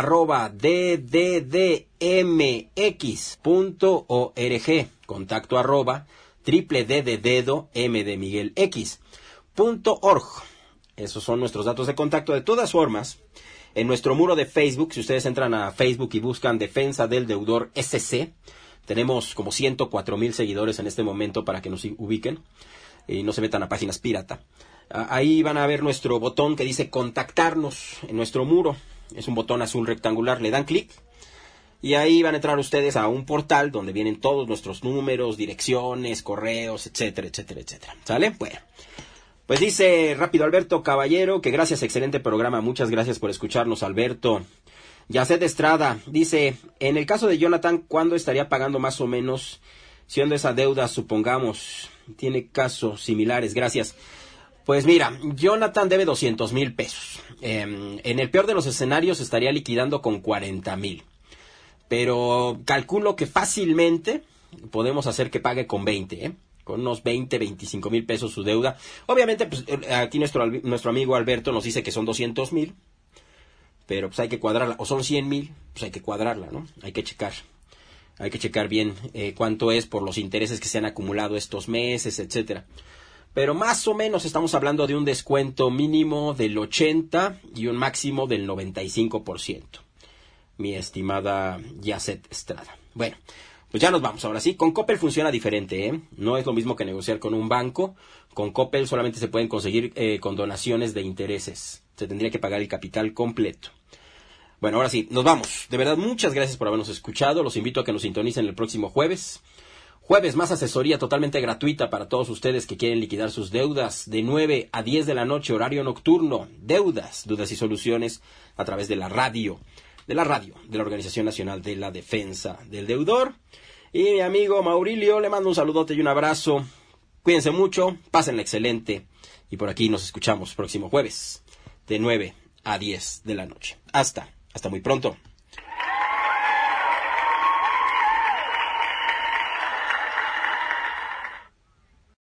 @ddmx.org, contacto triple D de dedo, M de Miguel X.org. Esos son nuestros datos de contacto. De todas formas, en nuestro muro de Facebook, si ustedes entran a Facebook y buscan Defensa del Deudor SC, tenemos como 104,000 seguidores en este momento para que nos ubiquen y no se metan a páginas pirata. Ahí van a ver nuestro botón que dice contactarnos en nuestro muro. Es un botón azul rectangular, le dan clic y ahí van a entrar ustedes a un portal donde vienen todos nuestros números, direcciones, correos, etcétera, etcétera, etcétera. ¿Sale? Bueno, pues dice rápido Alberto Caballero que gracias, excelente programa. Muchas gracias por escucharnos, Alberto. Yacet Estrada dice, en el caso de Jonathan, ¿cuándo estaría pagando más o menos siendo esa deuda, supongamos? Tiene casos similares, gracias. Pues mira, Jonathan debe 200,000 pesos. En el peor de los escenarios estaría liquidando con 40,000. Pero calculo que fácilmente podemos hacer que pague con 20, con unos 25,000 pesos su deuda. Obviamente, pues aquí nuestro amigo Alberto nos dice que son 200,000. Pero pues hay que cuadrarla, o son 100,000, pues hay que cuadrarla, ¿no? Hay que checar bien cuánto es por los intereses que se han acumulado estos meses, etcétera. Pero más o menos estamos hablando de un descuento mínimo del 80 y un máximo del 95%. mi estimada Yacet Estrada. Bueno, pues ya nos vamos. Ahora sí, con Coppel funciona diferente, ¿eh? No es lo mismo que negociar con un banco. Con Coppel solamente se pueden conseguir con donaciones de intereses. Se tendría que pagar el capital completo. Bueno, ahora sí, nos vamos. De verdad, muchas gracias por habernos escuchado. Los invito a que nos sintonicen el próximo jueves. Jueves, más asesoría totalmente gratuita para todos ustedes que quieren liquidar sus deudas de 9 a 10 de la noche, horario nocturno. Deudas, dudas y soluciones a través de la radio, de la Organización Nacional de la Defensa del Deudor. Y mi amigo Maurilio, le mando un saludote y un abrazo. Cuídense mucho, pásenla excelente. Y por aquí nos escuchamos próximo jueves de 9 a 10 de la noche. Hasta muy pronto.